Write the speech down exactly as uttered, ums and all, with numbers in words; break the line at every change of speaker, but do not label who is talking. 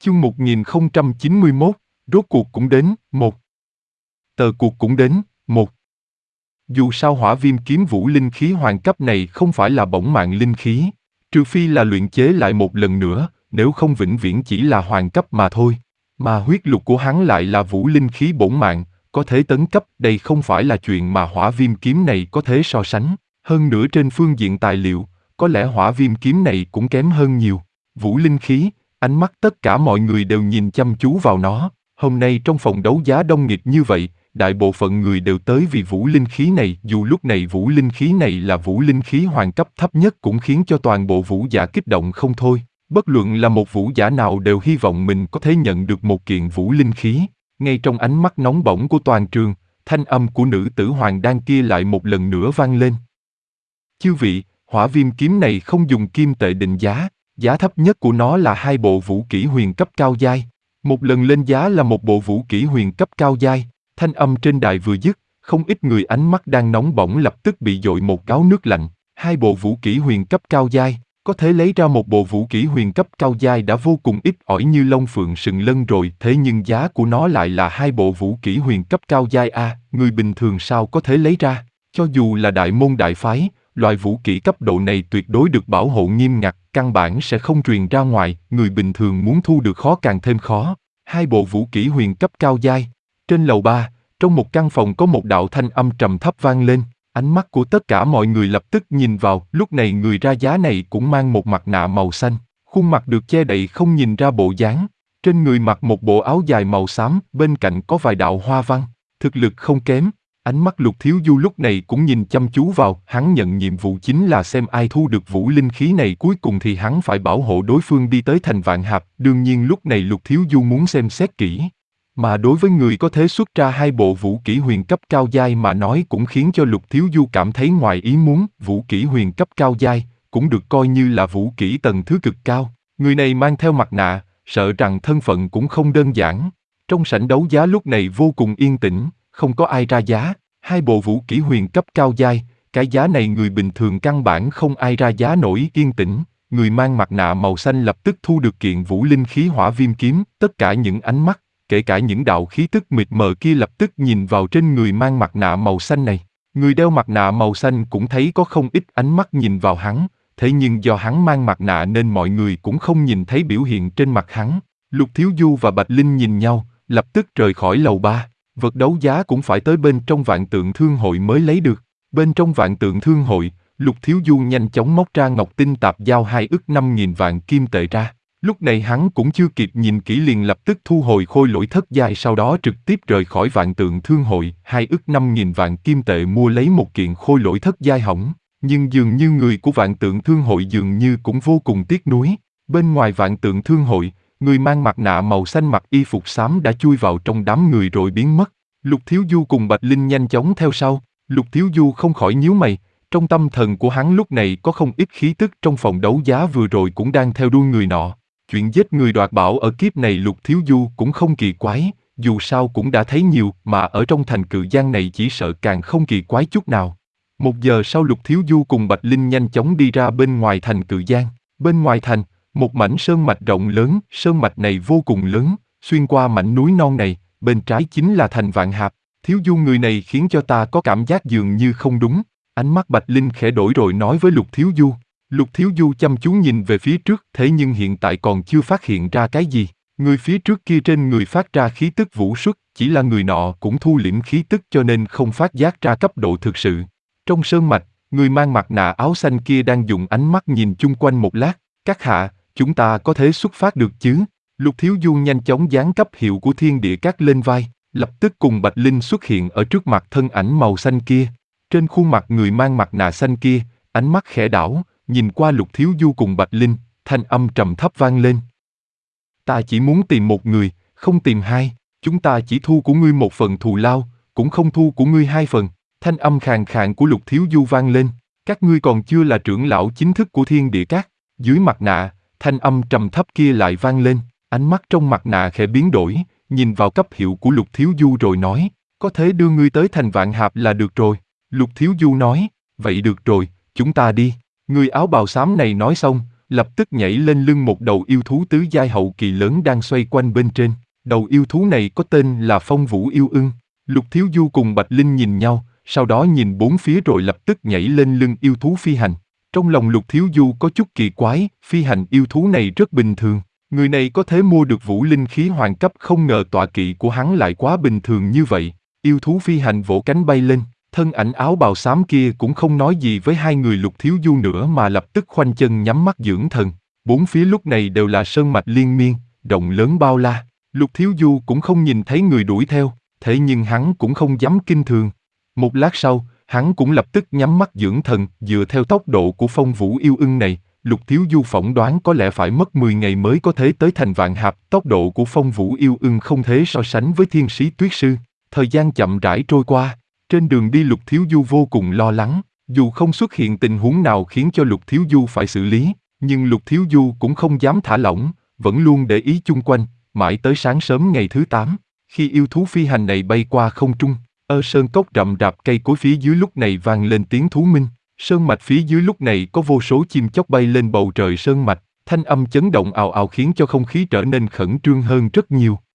Chương một nghìn không trăm chín mươi mốt, rốt cuộc cũng đến, một. Tờ cuộc cũng đến, một. Dù sao hỏa viêm kiếm vũ linh khí hoàng cấp này không phải là bổng mạng linh khí, trừ phi là luyện chế lại một lần nữa, nếu không vĩnh viễn chỉ là hoàng cấp mà thôi. Mà huyết lục của hắn lại là vũ linh khí bổn mạng, có thể tấn cấp, đây không phải là chuyện mà hỏa viêm kiếm này có thể so sánh. Hơn nữa trên phương diện tài liệu, có lẽ hỏa viêm kiếm này cũng kém hơn nhiều. Vũ linh khí, ánh mắt tất cả mọi người đều nhìn chăm chú vào nó. Hôm nay trong phòng đấu giá đông nghịt như vậy, đại bộ phận người đều tới vì vũ linh khí này, dù lúc này vũ linh khí này là vũ linh khí hoàng cấp thấp nhất cũng khiến cho toàn bộ vũ giả kích động không thôi. Bất luận là một vũ giả nào đều hy vọng mình có thể nhận được một kiện vũ linh khí. Ngay trong ánh mắt nóng bỏng của toàn trường, thanh âm của nữ tử hoàng đan kia lại một lần nữa vang lên. Chư vị, hỏa viêm kiếm này không dùng kim tệ định giá, giá thấp nhất của nó là hai bộ vũ kỹ huyền cấp cao giai. Một lần lên giá là một bộ vũ kỹ huyền cấp cao giai. Thanh âm trên đài vừa dứt, không ít người ánh mắt đang nóng bỏng lập tức bị dội một gáo nước lạnh. Hai bộ vũ kỹ huyền cấp cao giai, có thể lấy ra một bộ vũ kỹ huyền cấp cao giai đã vô cùng ít ỏi như lông phượng sừng lân rồi, thế nhưng giá của nó lại là hai bộ vũ kỹ huyền cấp cao giai a, người bình thường sao có thể lấy ra? Cho dù là đại môn đại phái, loại vũ kỹ cấp độ này tuyệt đối được bảo hộ nghiêm ngặt, căn bản sẽ không truyền ra ngoài, người bình thường muốn thu được khó càng thêm khó. Hai bộ vũ kỹ huyền cấp cao giai. Trên lầu ba, trong một căn phòng có một đạo thanh âm trầm thấp vang lên, ánh mắt của tất cả mọi người lập tức nhìn vào, lúc này người ra giá này cũng mang một mặt nạ màu xanh, khuôn mặt được che đậy không nhìn ra bộ dáng, trên người mặc một bộ áo dài màu xám, bên cạnh có vài đạo hoa văn, thực lực không kém. Ánh mắt Lục Thiếu Du lúc này cũng nhìn chăm chú vào, hắn nhận nhiệm vụ chính là xem ai thu được vũ linh khí này, cuối cùng thì hắn phải bảo hộ đối phương đi tới thành Vạn Hạp, đương nhiên lúc này Lục Thiếu Du muốn xem xét kỹ. Mà đối với người có thể xuất ra hai bộ vũ kỹ huyền cấp cao giai mà nói cũng khiến cho Lục Thiếu Du cảm thấy ngoài ý muốn, vũ kỹ huyền cấp cao giai, cũng được coi như là vũ kỹ tầng thứ cực cao. Người này mang theo mặt nạ, sợ rằng thân phận cũng không đơn giản. Trong sảnh đấu giá lúc này vô cùng yên tĩnh, không có ai ra giá. Hai bộ vũ kỹ huyền cấp cao giai, cái giá này người bình thường căn bản không ai ra giá nổi. Yên tĩnh, người mang mặt nạ màu xanh lập tức thu được kiện vũ linh khí hỏa viêm kiếm, tất cả những ánh mắt, kể cả những đạo khí tức mịt mờ kia lập tức nhìn vào trên người mang mặt nạ màu xanh này. Người đeo mặt nạ màu xanh cũng thấy có không ít ánh mắt nhìn vào hắn, thế nhưng do hắn mang mặt nạ nên mọi người cũng không nhìn thấy biểu hiện trên mặt hắn. Lục Thiếu Du và Bạch Linh nhìn nhau, lập tức rời khỏi lầu ba. Vật đấu giá cũng phải tới bên trong Vạn Tượng Thương Hội mới lấy được. Bên trong Vạn Tượng Thương Hội, Lục Thiếu Du nhanh chóng móc ra ngọc tinh tạp giao hai ức năm nghìn vạn kim tệ ra. Lúc này hắn cũng chưa kịp nhìn kỹ liền lập tức thu hồi khôi lỗi thất giai, sau đó trực tiếp rời khỏi Vạn Tượng Thương Hội. Hai ức năm nghìn vạn kim tệ mua lấy một kiện khôi lỗi thất giai hỏng. Nhưng dường như người của Vạn Tượng Thương Hội dường như cũng vô cùng tiếc nuối. Bên ngoài Vạn Tượng Thương Hội, người mang mặt nạ màu xanh mặc y phục xám đã chui vào trong đám người rồi biến mất. Lục Thiếu Du cùng Bạch Linh nhanh chóng theo sau. Lục Thiếu Du không khỏi nhíu mày, trong tâm thần của hắn lúc này có không ít khí tức trong phòng đấu giá vừa rồi cũng đang theo đuôi người nọ. Chuyện giết người đoạt bảo ở kiếp này Lục Thiếu Du cũng không kỳ quái, dù sao cũng đã thấy nhiều, mà ở trong thành Cự Giang này chỉ sợ càng không kỳ quái chút nào. Một giờ sau Lục Thiếu Du cùng Bạch Linh nhanh chóng đi ra bên ngoài thành Cự Giang. Bên ngoài thành, một mảnh sơn mạch rộng lớn, sơn mạch này vô cùng lớn, xuyên qua mảnh núi non này, bên trái chính là thành Vạn Hạp. Thiếu Du người này khiến cho ta có cảm giác dường như không đúng. Ánh mắt Bạch Linh khẽ đổi rồi nói với Lục Thiếu Du. Lục Thiếu Du chăm chú nhìn về phía trước, thế nhưng hiện tại còn chưa phát hiện ra cái gì. Người phía trước kia trên người phát ra khí tức vũ xuất, chỉ là người nọ cũng thu liễm khí tức cho nên không phát giác ra cấp độ thực sự. Trong sơn mạch, người mang mặt nạ áo xanh kia đang dùng ánh mắt nhìn chung quanh một lát. Các hạ, chúng ta có thể xuất phát được chứ? Lục Thiếu Du nhanh chóng dán cấp hiệu của thiên địa các lên vai, lập tức cùng Bạch Linh xuất hiện ở trước mặt thân ảnh màu xanh kia. Trên khuôn mặt người mang mặt nạ xanh kia, ánh mắt khẽ đảo, nhìn qua Lục Thiếu Du cùng Bạch Linh, thanh âm trầm thấp vang lên. Ta chỉ muốn tìm một người, không tìm hai, chúng ta chỉ thu của ngươi một phần thù lao, cũng không thu của ngươi hai phần. Thanh âm khàn khàn của Lục Thiếu Du vang lên, các ngươi còn chưa là trưởng lão chính thức của thiên địa các. Dưới mặt nạ, thanh âm trầm thấp kia lại vang lên, ánh mắt trong mặt nạ khẽ biến đổi, nhìn vào cấp hiệu của Lục Thiếu Du rồi nói, có thể đưa ngươi tới thành Vạn Hạp là được rồi. Lục Thiếu Du nói, vậy được rồi, chúng ta đi. Người áo bào xám này nói xong, lập tức nhảy lên lưng một đầu yêu thú tứ giai hậu kỳ lớn đang xoay quanh bên trên. Đầu yêu thú này có tên là Phong Vũ Yêu Ưng. Lục Thiếu Du cùng Bạch Linh nhìn nhau, sau đó nhìn bốn phía rồi lập tức nhảy lên lưng yêu thú phi hành. Trong lòng Lục Thiếu Du có chút kỳ quái, phi hành yêu thú này rất bình thường. Người này có thể mua được vũ linh khí hoàng cấp, không ngờ tọa kỵ của hắn lại quá bình thường như vậy. Yêu thú phi hành vỗ cánh bay lên, thân ảnh áo bào xám kia cũng không nói gì với hai người Lục Thiếu Du nữa mà lập tức khoanh chân nhắm mắt dưỡng thần. Bốn phía lúc này đều là sơn mạch liên miên, rộng lớn bao la. Lục Thiếu Du cũng không nhìn thấy người đuổi theo, thế nhưng hắn cũng không dám kinh thường. Một lát sau, hắn cũng lập tức nhắm mắt dưỡng thần. Dựa theo tốc độ của Phong Vũ Yêu Ưng này, Lục Thiếu Du phỏng đoán có lẽ phải mất mười ngày mới có thể tới thành Vạn Hạp. Tốc độ của Phong Vũ Yêu Ưng không thể so sánh với Thiên Sĩ Tuyết Sư. Thời gian chậm rãi trôi qua, trên đường đi Lục Thiếu Du vô cùng lo lắng. Dù không xuất hiện tình huống nào khiến cho Lục Thiếu Du phải xử lý, nhưng Lục Thiếu Du cũng không dám thả lỏng, vẫn luôn để ý chung quanh, mãi tới sáng sớm ngày thứ tám. Khi yêu thú phi hành này bay qua không trung, ở sơn cốc rậm rạp cây cối phía dưới lúc này vang lên tiếng thú minh. Sơn mạch phía dưới lúc này có vô số chim chóc bay lên bầu trời sơn mạch, thanh âm chấn động ào ào khiến cho không khí trở nên khẩn trương hơn rất nhiều.